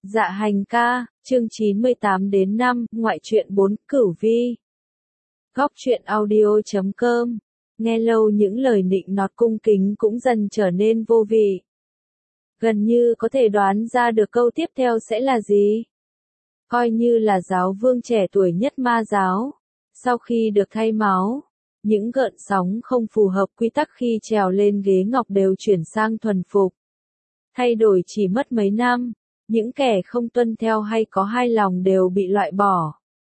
Dạ hành ca, chương 98 đến 5, ngoại truyện 4, Cửu Vi. Góc truyện audio.com. Nghe lâu những lời nịnh nọt cung kính cũng dần trở nên vô vị. Gần như có thể đoán ra được câu tiếp theo sẽ là gì. Coi như là giáo vương trẻ tuổi nhất ma giáo. Sau khi được thay máu, những gợn sóng không phù hợp quy tắc khi trèo lên ghế ngọc đều chuyển sang thuần phục. Thay đổi chỉ mất mấy năm. Những kẻ không tuân theo hay có hai lòng đều bị loại bỏ.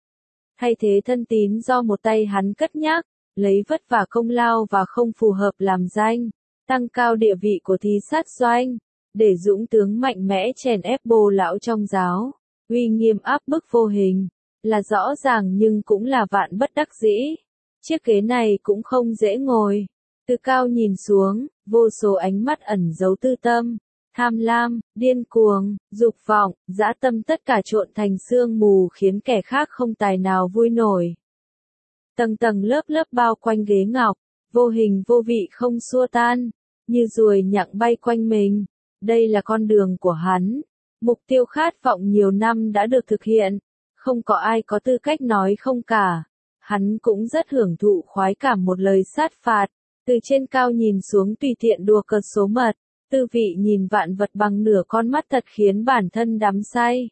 Thay thế thân tín do một tay hắn cất nhắc, lấy vất vả công lao và không phù hợp làm danh, tăng cao địa vị của thí sát doanh, để dũng tướng mạnh mẽ chèn ép bồ lão trong giáo, uy nghiêm áp bức vô hình, là rõ ràng nhưng cũng là vạn bất đắc dĩ. Chiếc ghế này cũng không dễ ngồi, từ cao nhìn xuống, vô số ánh mắt ẩn giấu tư tâm. Tham lam, điên cuồng, dục vọng, dã tâm tất cả trộn thành sương mù khiến kẻ khác không tài nào vui nổi. Tầng tầng lớp lớp bao quanh ghế ngọc, vô hình vô vị không xua tan, như ruồi nhặng bay quanh mình. Đây là con đường của hắn. Mục tiêu khát vọng nhiều năm đã được thực hiện. Không có ai có tư cách nói không cả. Hắn cũng rất hưởng thụ khoái cảm một lời sát phạt. Từ trên cao nhìn xuống tùy tiện đùa cợt số mật. Tư vị nhìn vạn vật bằng nửa con mắt thật khiến bản thân đắm say.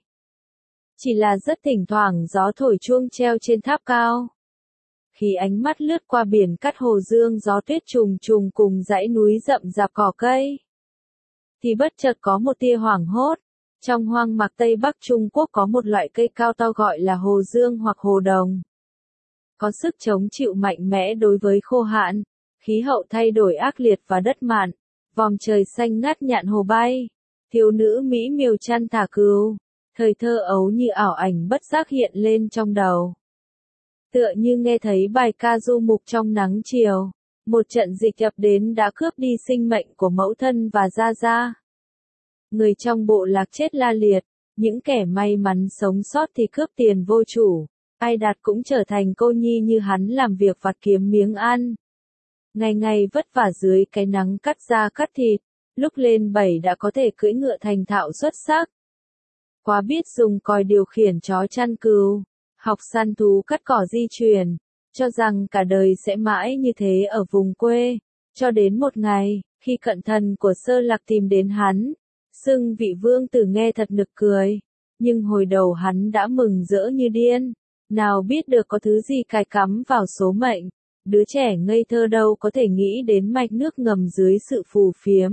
Chỉ là rất thỉnh thoảng gió thổi chuông treo trên tháp cao. Khi ánh mắt lướt qua biển cắt hồ dương gió tuyết trùng trùng cùng dãy núi rậm rạp cỏ cây. Thì bất chợt có một tia hoảng hốt. Trong hoang mạc Tây Bắc Trung Quốc có một loại cây cao to gọi là hồ dương hoặc hồ đồng. Có sức chống chịu mạnh mẽ đối với khô hạn, khí hậu thay đổi ác liệt và đất mặn. Vòm trời xanh ngắt nhạn hồ bay, thiếu nữ mỹ miều chăn thả cừu, thời thơ ấu như ảo ảnh bất giác hiện lên trong đầu. Tựa như nghe thấy bài ca du mục trong nắng chiều, một trận dịch ập đến đã cướp đi sinh mệnh của mẫu thân và gia gia. Người trong bộ lạc chết la liệt, những kẻ may mắn sống sót thì cướp tiền vô chủ, ai đạt cũng trở thành cô nhi như hắn làm việc vặt kiếm miếng ăn. Ngày ngày vất vả dưới cái nắng cắt da cắt thịt, lúc lên 7 đã có thể cưỡi ngựa thành thạo xuất sắc. Quá biết dùng còi điều khiển chó chăn cừu, học săn thú cắt cỏ di chuyển, cho rằng cả đời sẽ mãi như thế ở vùng quê, cho đến một ngày, khi cận thần của Sơ Lạc tìm đến hắn, xưng vị vương tử nghe thật nực cười, nhưng hồi đầu hắn đã mừng rỡ như điên, nào biết được có thứ gì cài cắm vào số mệnh. Đứa trẻ ngây thơ đâu có thể nghĩ đến mạch nước ngầm dưới sự phù phiếm.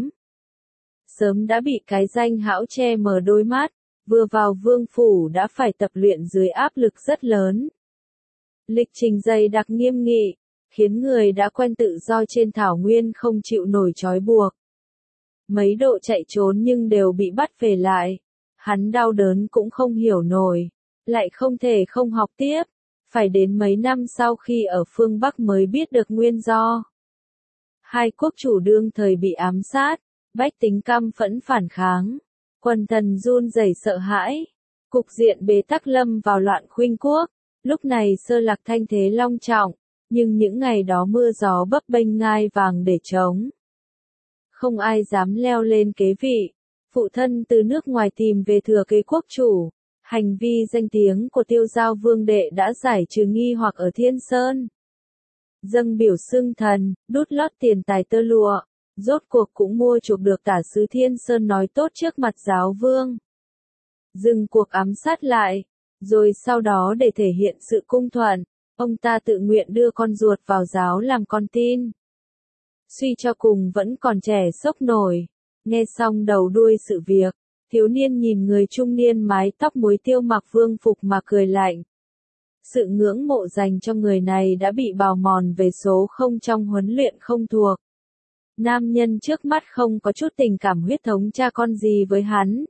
Sớm đã bị cái danh hão che mờ đôi mắt, vừa vào vương phủ đã phải tập luyện dưới áp lực rất lớn. Lịch trình dày đặc nghiêm nghị, khiến người đã quen tự do trên thảo nguyên không chịu nổi trói buộc. Mấy độ chạy trốn nhưng đều bị bắt về lại. Hắn đau đớn cũng không hiểu nổi, lại không thể không học tiếp. Phải đến mấy năm sau khi ở phương Bắc mới biết được nguyên do. Hai quốc chủ đương thời bị ám sát, bách tính căm phẫn phản kháng, quần thần run rẩy sợ hãi, cục diện bế tắc lâm vào loạn khuynh quốc, lúc này Sơ Lạc thanh thế long trọng, nhưng những ngày đó mưa gió bấp bênh ngai vàng để chống. Không ai dám leo lên kế vị, phụ thân từ nước ngoài tìm về thừa kế quốc chủ. Hành vi danh tiếng của Tiêu Giao Vương đệ đã giải trừ nghi hoặc ở Thiên Sơn. Dâng biểu xưng thần, đút lót tiền tài tơ lụa, rốt cuộc cũng mua chuộc được tả sứ Thiên Sơn nói tốt trước mặt giáo vương. Dừng cuộc ám sát lại, rồi sau đó để thể hiện sự cung thuận, ông ta tự nguyện đưa con ruột vào giáo làm con tin. Suy cho cùng vẫn còn trẻ sốc nổi, nghe xong đầu đuôi sự việc. Thiếu niên nhìn người trung niên mái tóc muối tiêu mặc vương phục mà cười lạnh. Sự ngưỡng mộ dành cho người này đã bị bào mòn về số không trong huấn luyện không thuộc. Nam nhân trước mắt không có chút tình cảm huyết thống cha con gì với hắn.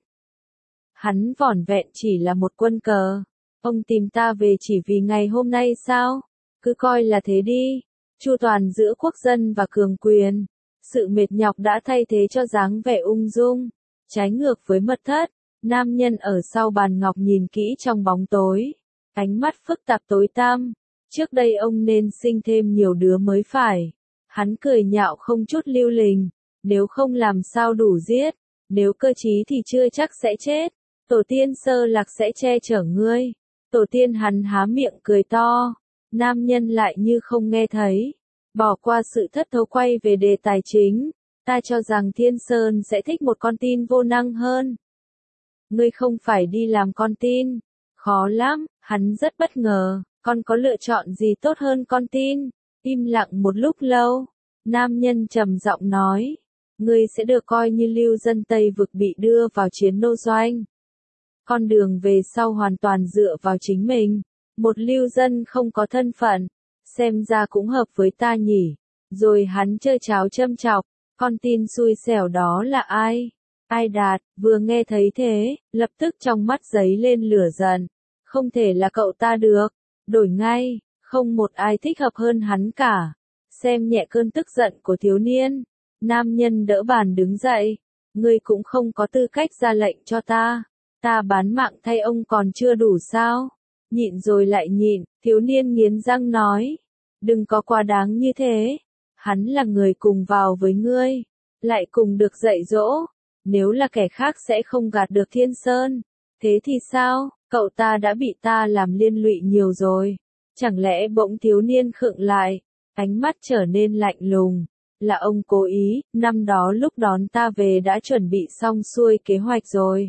Hắn vỏn vẹn chỉ là một quân cờ. Ông tìm ta về chỉ vì ngày hôm nay sao? Cứ coi là thế đi. Chu toàn giữa quốc dân và cường quyền. Sự mệt nhọc đã thay thế cho dáng vẻ ung dung. Trái ngược với mật thất, nam nhân ở sau bàn ngọc nhìn kỹ trong bóng tối. Ánh mắt phức tạp tối tăm. Trước đây ông nên sinh thêm nhiều đứa mới phải. Hắn cười nhạo không chút lưu lình. Nếu không làm sao đủ giết. Nếu cơ trí thì chưa chắc sẽ chết. Tổ tiên Sơ Lạc sẽ che chở ngươi. Tổ tiên hắn há miệng cười to. Nam nhân lại như không nghe thấy. Bỏ qua sự thất thố quay về đề tài chính. Ta cho rằng Thiên Sơn sẽ thích một con tin vô năng hơn. Ngươi không phải đi làm con tin. Khó lắm, hắn rất bất ngờ. Con có lựa chọn gì tốt hơn con tin? Im lặng một lúc lâu. Nam nhân trầm giọng nói. Ngươi sẽ được coi như lưu dân Tây vực bị đưa vào chiến nô doanh. Con đường về sau hoàn toàn dựa vào chính mình. Một lưu dân không có thân phận. Xem ra cũng hợp với ta nhỉ. Rồi hắn chơi cháo châm chọc. Con tin xui xẻo đó là ai? Ai Đạt, vừa nghe thấy thế, lập tức trong mắt giấy lên lửa giận. Không thể là cậu ta được. Đổi ngay, không một ai thích hợp hơn hắn cả. Xem nhẹ cơn tức giận của thiếu niên. Nam nhân đỡ bàn đứng dậy. Ngươi cũng không có tư cách ra lệnh cho ta. Ta bán mạng thay ông còn chưa đủ sao? Nhịn rồi lại nhịn, thiếu niên nghiến răng nói. Đừng có quá đáng như thế. Hắn là người cùng vào với ngươi. Lại cùng được dạy dỗ. Nếu là kẻ khác sẽ không gạt được Thiên Sơn. Thế thì sao? Cậu ta đã bị ta làm liên lụy nhiều rồi. Chẳng lẽ bỗng thiếu niên khựng lại. Ánh mắt trở nên lạnh lùng. Là ông cố ý, năm đó lúc đón ta về đã chuẩn bị xong xuôi kế hoạch rồi.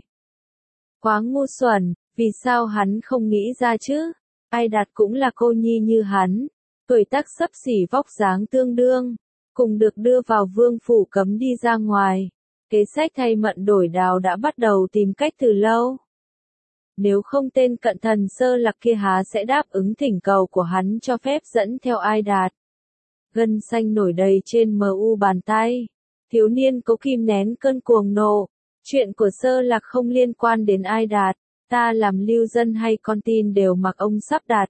Quá ngu xuẩn, vì sao hắn không nghĩ ra chứ? Ai Đạt cũng là cô nhi như hắn. Tuổi tác xấp xỉ vóc dáng tương đương. Cùng được đưa vào vương phủ cấm đi ra ngoài. Kế sách thay mận đổi đào đã bắt đầu tìm cách từ lâu. Nếu không tên cận thần Sơ Lạc kia há sẽ đáp ứng thỉnh cầu của hắn cho phép dẫn theo Ai Đạt. Gân xanh nổi đầy trên mu bàn tay. Thiếu niên cố kìm nén cơn cuồng nộ. Chuyện của Sơ Lạc không liên quan đến Ai Đạt. Ta làm lưu dân hay con tin đều mặc ông sắp đặt.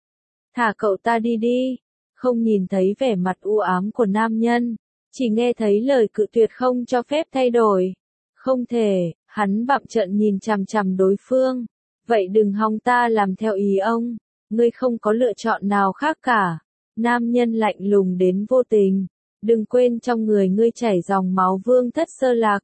Thả cậu ta đi đi. Không nhìn thấy vẻ mặt u ám của nam nhân. Chỉ nghe thấy lời cự tuyệt không cho phép thay đổi. Không thể, hắn bặm trợn nhìn chằm chằm đối phương. Vậy đừng hòng ta làm theo ý ông. Ngươi không có lựa chọn nào khác cả. Nam nhân lạnh lùng đến vô tình. Đừng quên trong người ngươi chảy dòng máu vương thất Sơ Lạc.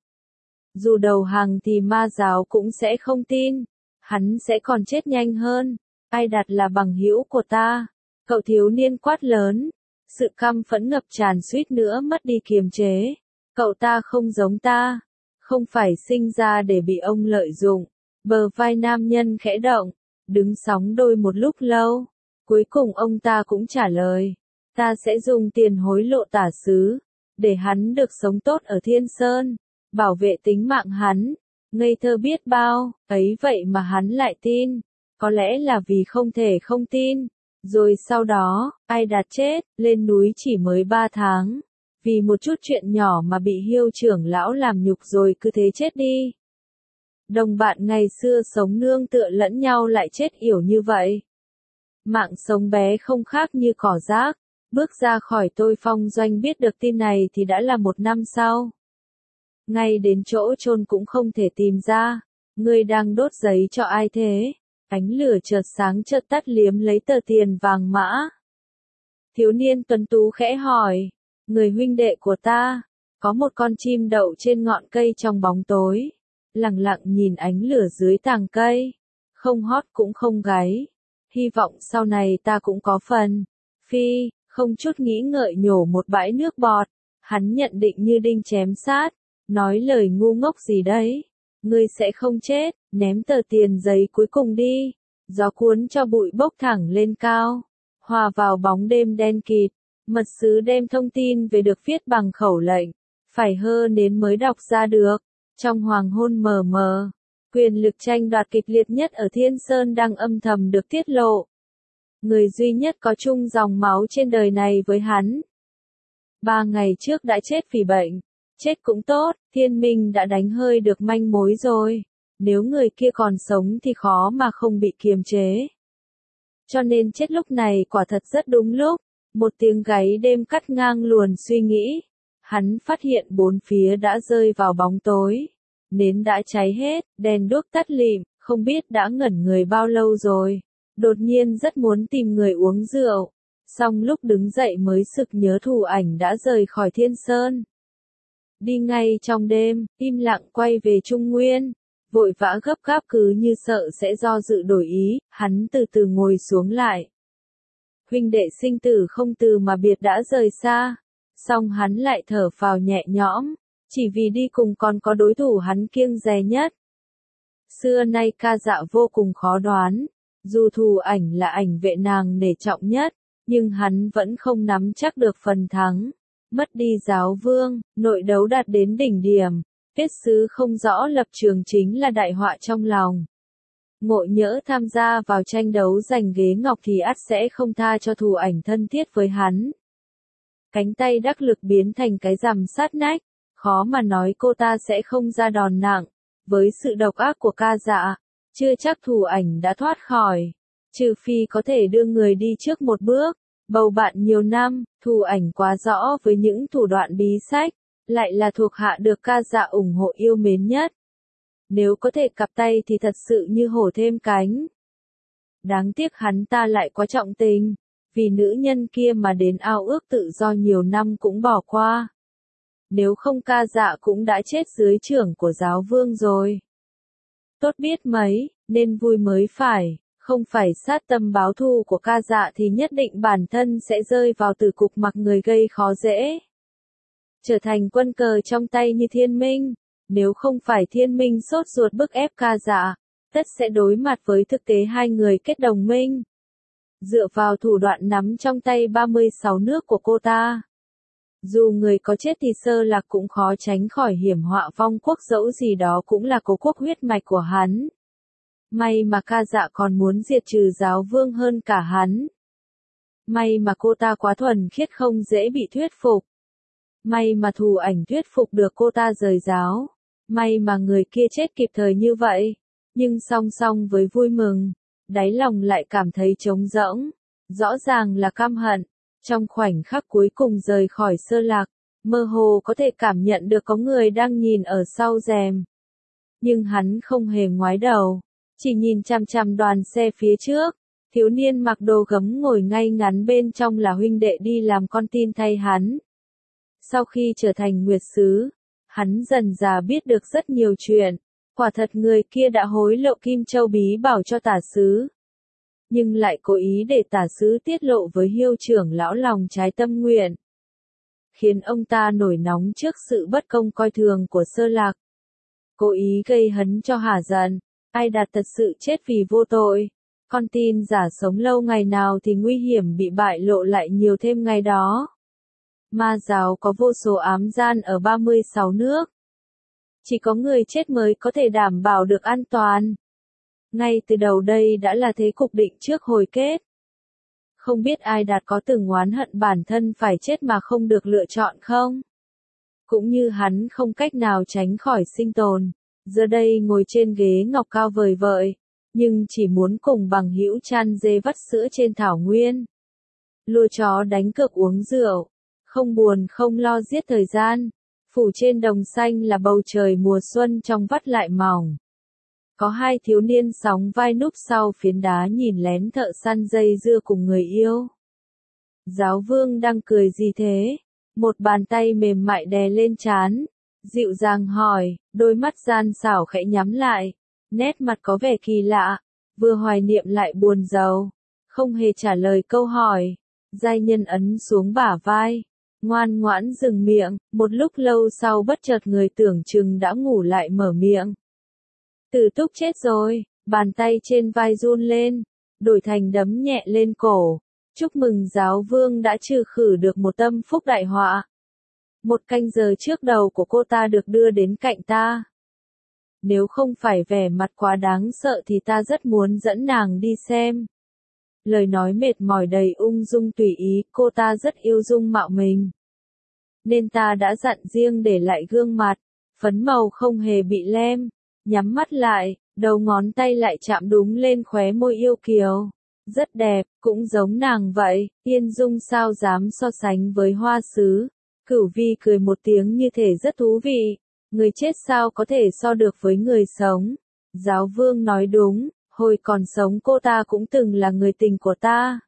Dù đầu hàng thì ma giáo cũng sẽ không tin. Hắn sẽ còn chết nhanh hơn. Ai Đạt là bằng hữu của ta. Cậu thiếu niên quát lớn. Sự căm phẫn ngập tràn suýt nữa mất đi kiềm chế. Cậu ta không giống ta. Không phải sinh ra để bị ông lợi dụng. Bờ vai nam nhân khẽ động. Đứng sóng đôi một lúc lâu. Cuối cùng ông ta cũng trả lời. Ta sẽ dùng tiền hối lộ tả sứ. Để hắn được sống tốt ở Thiên Sơn. Bảo vệ tính mạng hắn. Ngây thơ biết bao. Ấy vậy mà hắn lại tin. Có lẽ là vì không thể không tin. Rồi sau đó, Ai Đạt chết, lên núi chỉ mới 3 tháng. Vì một chút chuyện nhỏ mà bị Hiêu trưởng lão làm nhục rồi cứ thế chết đi. Đồng bạn ngày xưa sống nương tựa lẫn nhau lại chết yểu như vậy. Mạng sống bé không khác như cỏ rác. Bước ra khỏi Tôi Phong doanh biết được tin này thì đã là 1 năm sau. Ngay đến chỗ chôn cũng không thể tìm ra. Ngươi đang đốt giấy cho ai thế? Ánh lửa chợt sáng chợt tắt liếm lấy tờ tiền vàng mã. Thiếu niên tuấn tú khẽ hỏi. Người huynh đệ của ta. Có một con chim đậu trên ngọn cây trong bóng tối. Lặng lặng nhìn ánh lửa dưới tàng cây. Không hót cũng không gáy. Hy vọng sau này ta cũng có phần. Phi, không chút nghĩ ngợi nhổ một bãi nước bọt. Hắn nhận định như đinh chém sát. Nói lời ngu ngốc gì đấy. Ngươi sẽ không chết, ném tờ tiền giấy cuối cùng đi. Gió cuốn cho bụi bốc thẳng lên cao. Hòa vào bóng đêm đen kịt. Mật sứ đem thông tin về được viết bằng khẩu lệnh. Phải hơ nến mới đọc ra được. Trong hoàng hôn mờ mờ. Quyền lực tranh đoạt kịch liệt nhất ở Thiên Sơn đang âm thầm được tiết lộ. Người duy nhất có chung dòng máu trên đời này với hắn. 3 ngày trước đã chết vì bệnh. Chết cũng tốt, Thiên Minh đã đánh hơi được manh mối rồi. Nếu người kia còn sống thì khó mà không bị kiềm chế. Cho nên chết lúc này quả thật rất đúng lúc. Một tiếng gáy đêm cắt ngang luồn suy nghĩ. Hắn phát hiện 4 phía đã rơi vào bóng tối. Nến đã cháy hết, đèn đuốc tắt lịm, không biết đã ngẩn người bao lâu rồi. Đột nhiên rất muốn tìm người uống rượu. Xong lúc đứng dậy mới sực nhớ Thủ Ảnh đã rời khỏi Thiên Sơn. Đi ngay trong đêm, im lặng quay về Trung Nguyên. vội vã gấp gáp cứ như sợ sẽ do dự đổi ý, hắn từ từ ngồi xuống lại. Huynh đệ sinh tử không từ mà biệt đã rời xa, song hắn lại thở phào nhẹ nhõm, chỉ vì đi cùng còn có đối thủ hắn kiêng dè nhất. Xưa nay Ca Dạ vô cùng khó đoán, dù Thù Ảnh là ảnh vệ nàng nể trọng nhất, nhưng hắn vẫn không nắm chắc được phần thắng. Mất đi giáo vương, nội đấu đạt đến đỉnh điểm, tiết sứ không rõ lập trường chính là đại họa trong lòng. Ngộ nhỡ tham gia vào tranh đấu giành ghế ngọc thì ắt sẽ không tha cho Thù Ảnh thân thiết với hắn. Cánh tay đắc lực biến thành cái rằm sát nách, khó mà nói cô ta sẽ không ra đòn nặng. Với sự độc ác của Ca Dạ, chưa chắc Thù Ảnh đã thoát khỏi, trừ phi có thể đưa người đi trước một bước. Bầu bạn nhiều năm, Thù Ảnh quá rõ với những thủ đoạn bí sách, lại là thuộc hạ được Ca Dạ ủng hộ yêu mến nhất. Nếu có thể cặp tay thì thật sự như hổ thêm cánh. Đáng tiếc hắn ta lại quá trọng tình, vì nữ nhân kia mà đến ao ước tự do nhiều năm cũng bỏ qua. Nếu không Ca Dạ cũng đã chết dưới chưởng của giáo vương rồi. Tốt biết mấy, nên vui mới phải, không phải sát tâm báo thù của Ca Dạ thì nhất định bản thân sẽ rơi vào tử cục mặc người gây khó dễ. Trở thành quân cờ trong tay như Thiên Minh, nếu không phải Thiên Minh sốt ruột bức ép Ca Dạ, tất sẽ đối mặt với thực tế hai người kết đồng minh. Dựa vào thủ đoạn nắm trong tay 36 nước của cô ta. Dù người có chết thì Sơ Lạc cũng khó tránh khỏi hiểm họa vong quốc, dẫu gì đó cũng là cố quốc huyết mạch của hắn. May mà Ca Dạ còn muốn diệt trừ giáo vương hơn cả hắn. May mà cô ta quá thuần khiết không dễ bị thuyết phục. May mà Thù Ảnh thuyết phục được cô ta rời giáo. May mà người kia chết kịp thời như vậy. Nhưng song song với vui mừng, đáy lòng lại cảm thấy trống rỗng. Rõ ràng là căm hận. Trong khoảnh khắc cuối cùng rời khỏi Sơ Lạc, mơ hồ có thể cảm nhận được có người đang nhìn ở sau rèm. Nhưng hắn không hề ngoái đầu, chỉ nhìn chằm chằm đoàn xe phía trước. Thiếu niên mặc đồ gấm ngồi ngay ngắn bên trong là huynh đệ đi làm con tin thay hắn. Sau khi trở thành Nguyệt Sứ, hắn dần dà biết được rất nhiều chuyện. Quả thật người kia đã hối lộ Kim Châu bí bảo cho Tả Sứ, nhưng lại cố ý để Tả Sứ tiết lộ với Hiêu trưởng lão lòng trái tâm nguyện, khiến ông ta nổi nóng trước sự bất công coi thường của Sơ Lạc. Cố ý gây hấn cho hả giận, Ai Đạt thật sự chết vì vô tội. Con tin giả sống lâu ngày nào thì nguy hiểm bị bại lộ lại nhiều thêm ngày đó. Ma giáo có vô số ám gian ở 36 nước. Chỉ có người chết mới có thể đảm bảo được an toàn. Ngay từ đầu đây đã là thế cục định trước hồi kết. Không biết Ai Đạt có từng oán hận bản thân phải chết mà không được lựa chọn không? Cũng như hắn không cách nào tránh khỏi sinh tồn, giờ đây ngồi trên ghế ngọc cao vời vợi, nhưng chỉ muốn cùng bằng hữu chan dê vắt sữa trên thảo nguyên. Lùa chó đánh cược uống rượu, không buồn không lo giết thời gian. Phủ trên đồng xanh là bầu trời mùa xuân trong vắt lại mỏng. Có hai thiếu niên sóng vai núp sau phiến đá nhìn lén thợ săn dây dưa cùng người yêu. Giáo vương đang cười gì thế? Một bàn tay mềm mại đè lên trán, dịu dàng hỏi, đôi mắt gian xảo khẽ nhắm lại, nét mặt có vẻ kỳ lạ, vừa hoài niệm lại buồn rầu, không hề trả lời câu hỏi. Giai nhân ấn xuống bả vai, ngoan ngoãn dừng miệng, một lúc lâu sau bất chợt người tưởng chừng đã ngủ lại mở miệng. Tử Túc chết rồi, bàn tay trên vai run lên, đổi thành đấm nhẹ lên cổ. Chúc mừng giáo vương đã trừ khử được một tâm phúc đại họa. Một canh giờ trước đầu của cô ta được đưa đến cạnh ta. Nếu không phải vẻ mặt quá đáng sợ thì ta rất muốn dẫn nàng đi xem. Lời nói mệt mỏi đầy ung dung tùy ý, cô ta rất yêu dung mạo mình. Nên ta đã dặn riêng để lại gương mặt, phấn màu không hề bị lem, nhắm mắt lại, đầu ngón tay lại chạm đúng lên khóe môi yêu kiều. Rất đẹp, cũng giống nàng vậy, Yên Dung sao dám so sánh với Hoa Sứ. Cửu Vi cười một tiếng như thể rất thú vị, người chết sao có thể so được với người sống. Giáo vương nói đúng, hồi còn sống cô ta cũng từng là người tình của ta.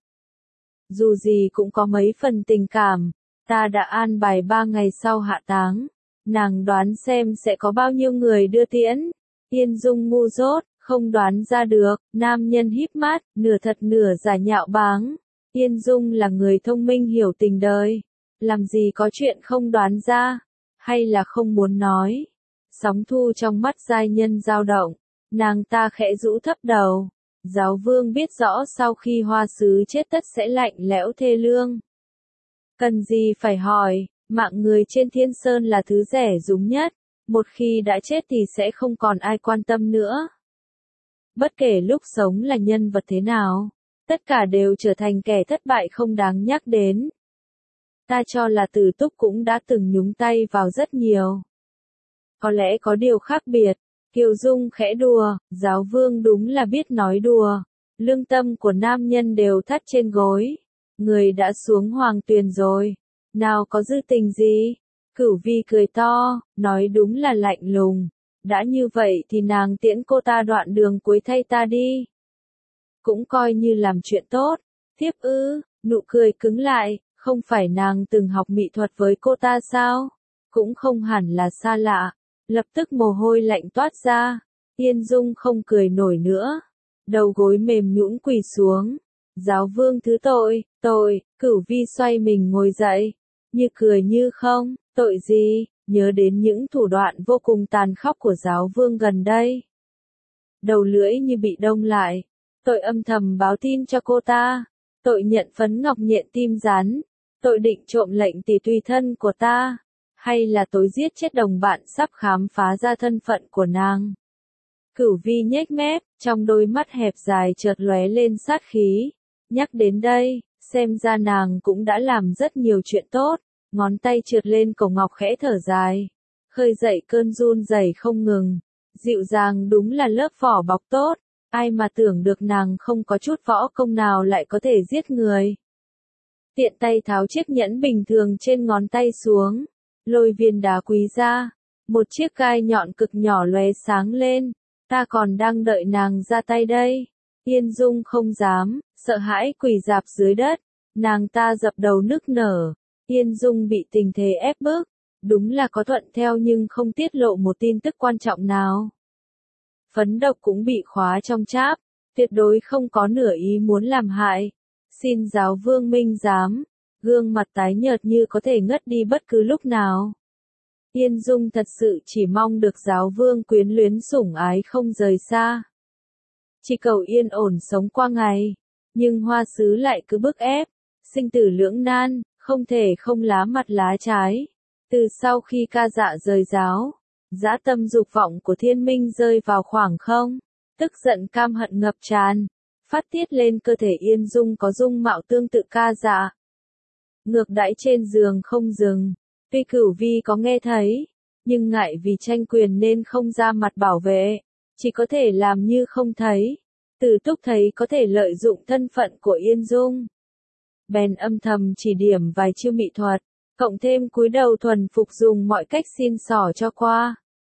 Dù gì cũng có mấy phần tình cảm, ta đã an bài 3 ngày sau hạ táng. Nàng đoán xem sẽ có bao nhiêu người đưa tiễn. Yên Dung ngu dốt, không đoán ra được, nam nhân híp mắt, nửa thật nửa giả nhạo báng. Yên Dung là người thông minh hiểu tình đời, làm gì có chuyện không đoán ra, hay là không muốn nói. Sóng thu trong mắt giai nhân dao động, nàng ta khẽ rũ thấp đầu. Giáo vương biết rõ sau khi hoa sứ chết tất sẽ lạnh lẽo thê lương. Cần gì phải hỏi, mạng người trên thiên sơn là thứ rẻ rúng nhất, một khi đã chết thì sẽ không còn ai quan tâm nữa. Bất kể lúc sống là nhân vật thế nào, tất cả đều trở thành kẻ thất bại không đáng nhắc đến. Ta cho là Từ Túc cũng đã từng nhúng tay vào rất nhiều. Có lẽ có điều khác biệt. Kiều Dung khẽ đùa, giáo vương đúng là biết nói đùa. Lương tâm của nam nhân đều thắt trên gối. Người đã xuống hoàng tuyền rồi. Nào có dư tình gì? Cửu Vi cười to, nói đúng là lạnh lùng. Đã như vậy thì nàng tiễn cô ta đoạn đường cuối thay ta đi. Cũng coi như làm chuyện tốt. Tiếp ư, nụ cười cứng lại, không phải nàng từng học mỹ thuật với cô ta sao? Cũng không hẳn là xa lạ. Lập tức mồ hôi lạnh toát ra. Yên Dung không cười nổi nữa. Đầu gối mềm nhũn quỳ xuống. Giáo vương thứ tội, Cửu Vi xoay mình ngồi dậy. Như cười như không, tội gì, nhớ đến những thủ đoạn vô cùng tàn khốc của giáo vương gần đây. Đầu lưỡi như bị đông lại. Tội âm thầm báo tin cho cô ta. Tội nhận phấn ngọc nhện tim rắn. Tội định trộm lệnh tỷ tùy thân của ta. Hay là tối giết chết đồng bạn sắp khám phá ra thân phận của nàng. Cửu Vi nhếch mép, trong đôi mắt hẹp dài chợt lóe lên sát khí. Nhắc đến đây, xem ra nàng cũng đã làm rất nhiều chuyện tốt. Ngón tay trượt lên cổ ngọc khẽ thở dài. Khơi dậy cơn run rẩy không ngừng. Dịu dàng đúng là lớp vỏ bọc tốt. Ai mà tưởng được nàng không có chút võ công nào lại có thể giết người. Tiện tay tháo chiếc nhẫn bình thường trên ngón tay xuống. Lôi viên đá quý ra. Một chiếc gai nhọn cực nhỏ lóe sáng lên. Ta còn đang đợi nàng ra tay đây. Yên Dung không dám, sợ hãi quỳ rạp dưới đất. Nàng ta dập đầu nức nở. Yên Dung bị tình thế ép bức. Đúng là có thuận theo nhưng không tiết lộ một tin tức quan trọng nào. Phấn độc cũng bị khóa trong tráp. Tuyệt đối không có nửa ý muốn làm hại. Xin giáo vương minh giám. Gương mặt tái nhợt như có thể ngất đi bất cứ lúc nào. Yên Dung thật sự chỉ mong được giáo vương quyến luyến sủng ái không rời xa. Chỉ cầu yên ổn sống qua ngày. Nhưng hoa sứ lại cứ bức ép. Sinh tử lưỡng nan, không thể không lá mặt lá trái. Từ sau khi ca dạ rời giáo, dã tâm dục vọng của thiên minh rơi vào khoảng không. Tức giận cam hận ngập tràn. Phát tiết lên cơ thể Yên Dung có dung mạo tương tự ca dạ. Ngược đãi trên giường không dừng. Tuy Cửu Vi có nghe thấy, nhưng ngại vì tranh quyền nên không ra mặt bảo vệ, chỉ có thể làm như không thấy. Từ Túc thấy có thể lợi dụng thân phận của Yên Dung, bèn âm thầm chỉ điểm vài chiêu mỹ thuật, cộng thêm cúi đầu thuần phục dùng mọi cách xin xỏ cho qua.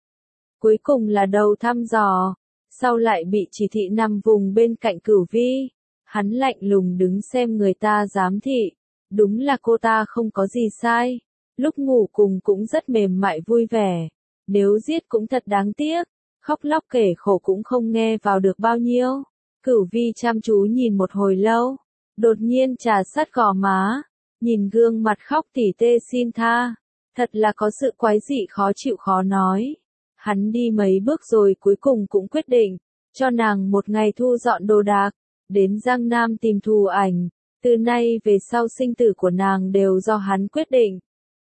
Cuối cùng là đầu thăm dò, sau lại bị chỉ thị nằm vùng bên cạnh Cửu Vi. Hắn lạnh lùng đứng xem người ta giám thị. Đúng là cô ta không có gì sai. Lúc ngủ cùng cũng rất mềm mại vui vẻ. Nếu giết cũng thật đáng tiếc. Khóc lóc kể khổ cũng không nghe vào được bao nhiêu. Cửu Vi chăm chú nhìn một hồi lâu. Đột nhiên trà sát gò má. Nhìn gương mặt khóc tỉ tê xin tha. Thật là có sự quái dị khó chịu khó nói. Hắn đi mấy bước rồi cuối cùng cũng quyết định. Cho nàng một ngày thu dọn đồ đạc. Đến Giang Nam tìm thù ảnh. Từ nay về sau sinh tử của nàng đều do hắn quyết định.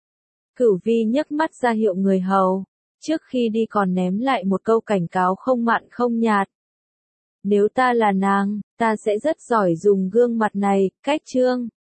Cửu Vi nhấc mắt ra hiệu người hầu. Trước khi đi còn ném lại một câu cảnh cáo không mặn không nhạt. Nếu ta là nàng, ta sẽ rất giỏi dùng gương mặt này, cách trương.